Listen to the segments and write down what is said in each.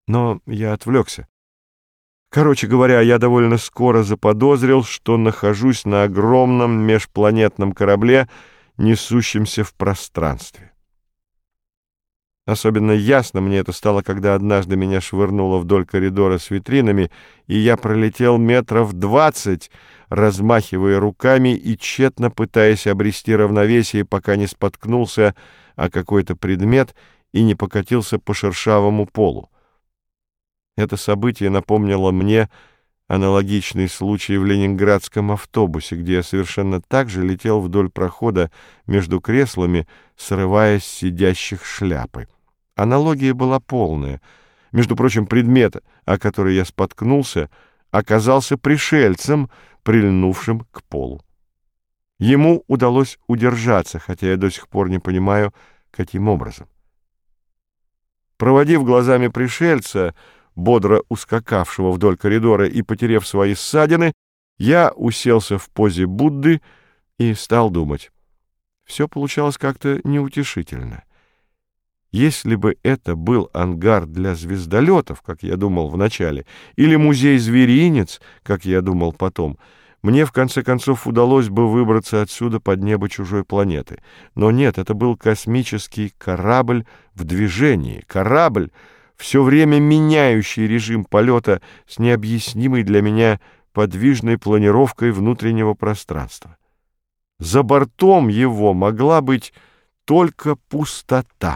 Но я отвлекся. Короче говоря, я довольно скоро заподозрил, что нахожусь на огромном межпланетном корабле, несущемся в пространстве. Особенно ясно мне это стало, когда однажды меня швырнуло вдоль коридора с витринами, и я пролетел 20 метров, размахивая руками и тщетно пытаясь обрести равновесие, пока не споткнулся о какой-то предмет и не покатился по шершавому полу. Это событие напомнило мне аналогичный случай в ленинградском автобусе, где я совершенно так же летел вдоль прохода между креслами, срывая с сидящих шляпы. Аналогия была полная. Между прочим, предмет, о который я споткнулся, оказался пришельцем, прильнувшим к полу. Ему удалось удержаться, хотя я до сих пор не понимаю, каким образом. Проводив глазами пришельца, бодро ускакавшего вдоль коридора и потеряв свои ссадины, я уселся в позе Будды и стал думать. Все получалось как-то неутешительно. Если бы это был ангар для звездолетов, как я думал вначале, или музей-зверинец, как я думал потом, мне в конце концов удалось бы выбраться отсюда под небо чужой планеты. Но нет, это был космический корабль в движении, корабль, все время меняющий режим полета с необъяснимой для меня подвижной планировкой внутреннего пространства. За бортом его могла быть только пустота.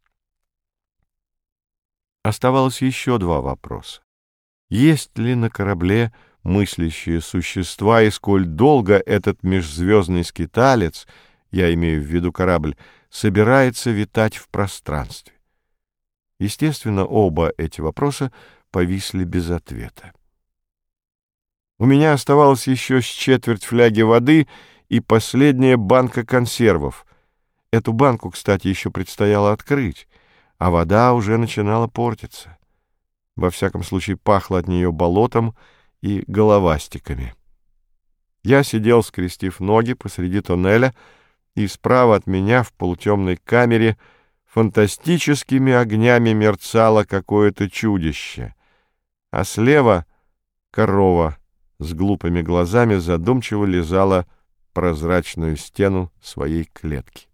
Оставалось еще два вопроса. Есть ли на корабле мыслящие существа, и сколь долго этот межзвездный скиталец, я имею в виду корабль, собирается витать в пространстве? Естественно, оба эти вопроса повисли без ответа. У меня оставалось еще с четверть фляги воды и последняя банка консервов. Эту банку, кстати, еще предстояло открыть, а вода уже начинала портиться. Во всяком случае, пахло от нее болотом и головастиками. Я сидел, скрестив ноги посреди тоннеля, и справа от меня в полутемной камере фантастическими огнями мерцало какое-то чудище, а слева корова с глупыми глазами задумчиво лизала прозрачную стену своей клетки.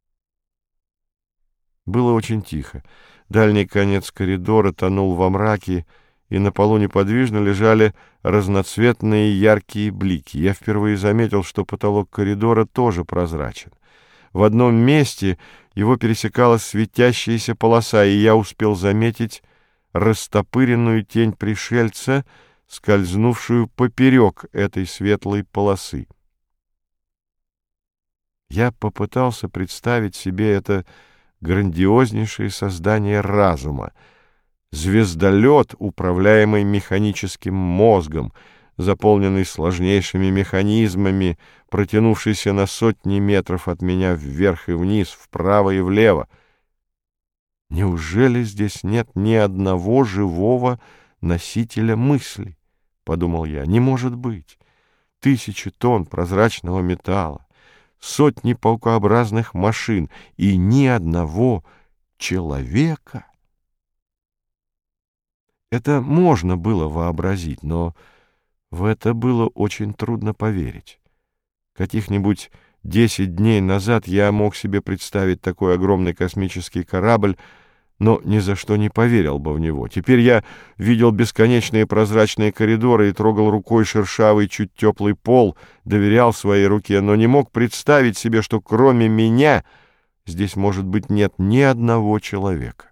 Было очень тихо. Дальний конец коридора тонул во мраке, и на полу неподвижно лежали разноцветные яркие блики. Я впервые заметил, что потолок коридора тоже прозрачен. В одном месте его пересекала светящаяся полоса, и я успел заметить растопыренную тень пришельца, скользнувшую поперек этой светлой полосы. Я попытался представить себе это грандиознейшее создание разума, звездолет, управляемый механическим мозгом, заполненный сложнейшими механизмами, протянувшийся на сотни метров от меня вверх и вниз, вправо и влево. Неужели здесь нет ни одного живого носителя мысли? — подумал я. Не может быть. 1000 тонн прозрачного металла, сотни паукообразных машин и ни одного человека. Это можно было вообразить, но в это было очень трудно поверить. Каких-нибудь 10 дней назад я мог себе представить такой огромный космический корабль, но ни за что не поверил бы в него. Теперь я видел бесконечные прозрачные коридоры и трогал рукой шершавый, чуть теплый пол, доверял своей руке, но не мог представить себе, что кроме меня здесь, может быть, нет ни одного человека.